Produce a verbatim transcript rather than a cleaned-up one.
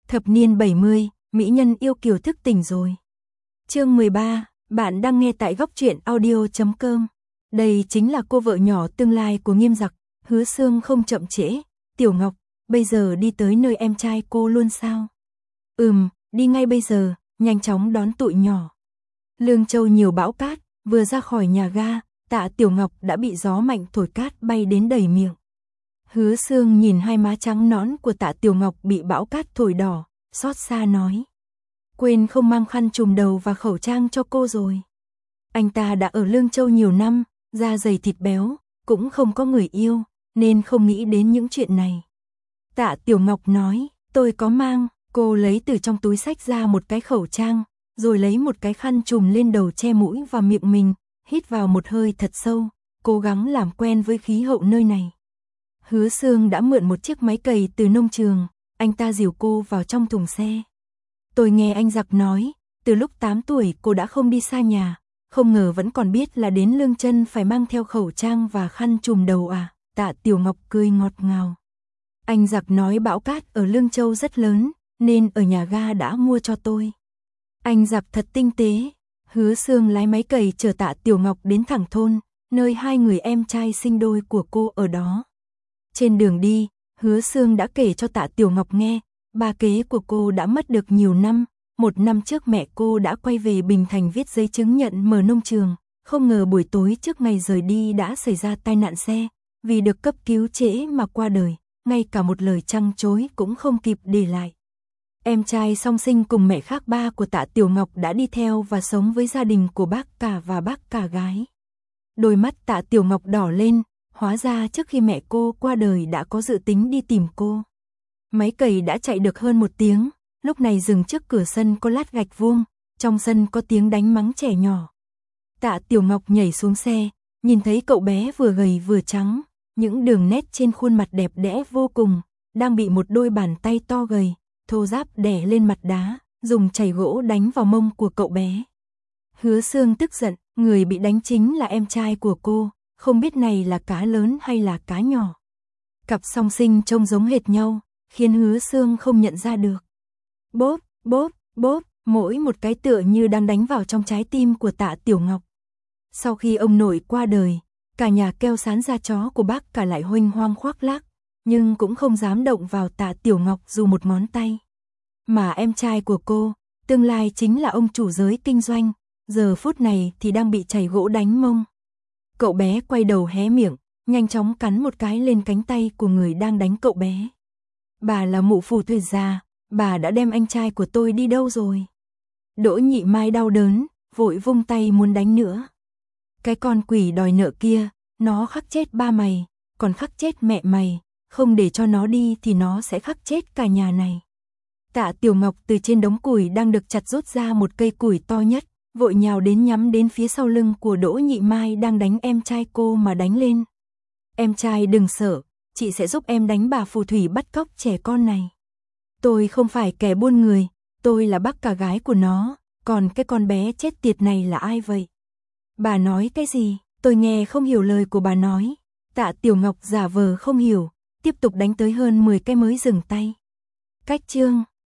Thập niên bảy mươi, mỹ nhân yêu kiều thức tỉnh rồi. Chương mười ba, bạn đang nghe tại góc truyện audio chấm com. Đây chính là cô vợ nhỏ tương lai của Nghiêm Giặc. Hứa Sương không chậm trễ. Tiểu Ngọc, bây giờ đi tới nơi em trai cô luôn sao? Ừm, đi ngay bây giờ, nhanh chóng đón tụi nhỏ. Lương Châu nhiều bão cát, vừa ra khỏi nhà ga, Tạ Tiểu Ngọc đã bị gió mạnh thổi cát bay đến đầy miệng. Hứa Sương nhìn hai má trắng nõn của Tạ Tiểu Ngọc bị bão cát thổi đỏ, xót xa nói. Quên không mang khăn trùm đầu và khẩu trang cho cô rồi. Anh ta đã ở Lương Châu nhiều năm, da dày thịt béo, cũng không có người yêu, nên không nghĩ đến những chuyện này. Tạ Tiểu Ngọc nói, tôi có mang, cô lấy từ trong túi xách ra một cái khẩu trang, rồi lấy một cái khăn trùm lên đầu che mũi và miệng mình, hít vào một hơi thật sâu, cố gắng làm quen với khí hậu nơi này. Hứa Sương đã mượn một chiếc máy cày từ nông trường, anh ta dìu cô vào trong thùng xe. Tôi nghe anh Giặc nói, từ lúc tám tuổi cô đã không đi xa nhà, không ngờ vẫn còn biết là đến Lương Chân phải mang theo khẩu trang và khăn trùm đầu à, Tạ Tiểu Ngọc cười ngọt ngào. Anh Giặc nói bão cát ở Lương Châu rất lớn, nên ở nhà ga đã mua cho tôi. Anh Giặc thật tinh tế. Hứa Sương lái máy cày chở Tạ Tiểu Ngọc đến thẳng thôn, nơi hai người em trai sinh đôi của cô ở đó. Trên đường đi, Hứa Sương đã kể cho Tạ Tiểu Ngọc nghe, bà kế của cô đã mất được nhiều năm, một năm trước mẹ cô đã quay về Bình Thành viết giấy chứng nhận mở nông trường, không ngờ buổi tối trước ngày rời đi đã xảy ra tai nạn xe, vì được cấp cứu trễ mà qua đời, ngay cả một lời trăng trối cũng không kịp để lại. Em trai song sinh cùng mẹ khác ba của Tạ Tiểu Ngọc đã đi theo và sống với gia đình của bác cả và bác cả gái. Đôi mắt Tạ Tiểu Ngọc đỏ lên, hóa ra trước khi mẹ cô qua đời đã có dự tính đi tìm cô. Máy cày đã chạy được hơn một tiếng, lúc này dừng trước cửa sân có lát gạch vuông, trong sân có tiếng đánh mắng trẻ nhỏ. Tạ Tiểu Ngọc nhảy xuống xe, nhìn thấy cậu bé vừa gầy vừa trắng, những đường nét trên khuôn mặt đẹp đẽ vô cùng, đang bị một đôi bàn tay to gầy, thô ráp đè lên mặt đá, dùng chày gỗ đánh vào mông của cậu bé. Hứa Sương tức giận, người bị đánh chính là em trai của cô, không biết này là cá lớn hay là cá nhỏ. Cặp song sinh trông giống hệt nhau, khiến Hứa Sương không nhận ra được. Bốp, bốp, bốp, mỗi một cái tựa như đang đánh vào trong trái tim của Tạ Tiểu Ngọc. Sau khi ông nội qua đời, cả nhà keo sán da chó của bác cả lại huênh hoang khoác lác, nhưng cũng không dám động vào Tạ Tiểu Ngọc dù một ngón tay. Mà em trai của cô, tương lai chính là ông chủ giới kinh doanh, giờ phút này thì đang bị chày gỗ đánh mông. Cậu bé quay đầu hé miệng, nhanh chóng cắn một cái lên cánh tay của người đang đánh cậu bé. Bà là mụ phù thủy già, bà đã đem anh trai của tôi đi đâu rồi? Đỗ Nhị Mai đau đớn, vội vung tay muốn đánh nữa. Cái con quỷ đòi nợ kia, nó khắc chết ba mày, còn khắc chết mẹ mày, không để cho nó đi thì nó sẽ khắc chết cả nhà này. Tạ Tiểu Ngọc từ trên đống củi đang được chặt rút ra một cây củi to nhất, vội nhào đến nhắm đến phía sau lưng của Đỗ Nhị Mai đang đánh em trai cô mà đánh lên. Em trai đừng sợ, chị sẽ giúp em đánh bà phù thủy bắt cóc trẻ con này. Tôi không phải kẻ buôn người, tôi là bác cả gái của nó, còn cái con bé chết tiệt này là ai vậy? Bà nói cái gì? Tôi nghe không hiểu lời của bà nói. Tạ Tiểu Ngọc giả vờ không hiểu, tiếp tục đánh tới hơn mười cái mới dừng tay. Cách chương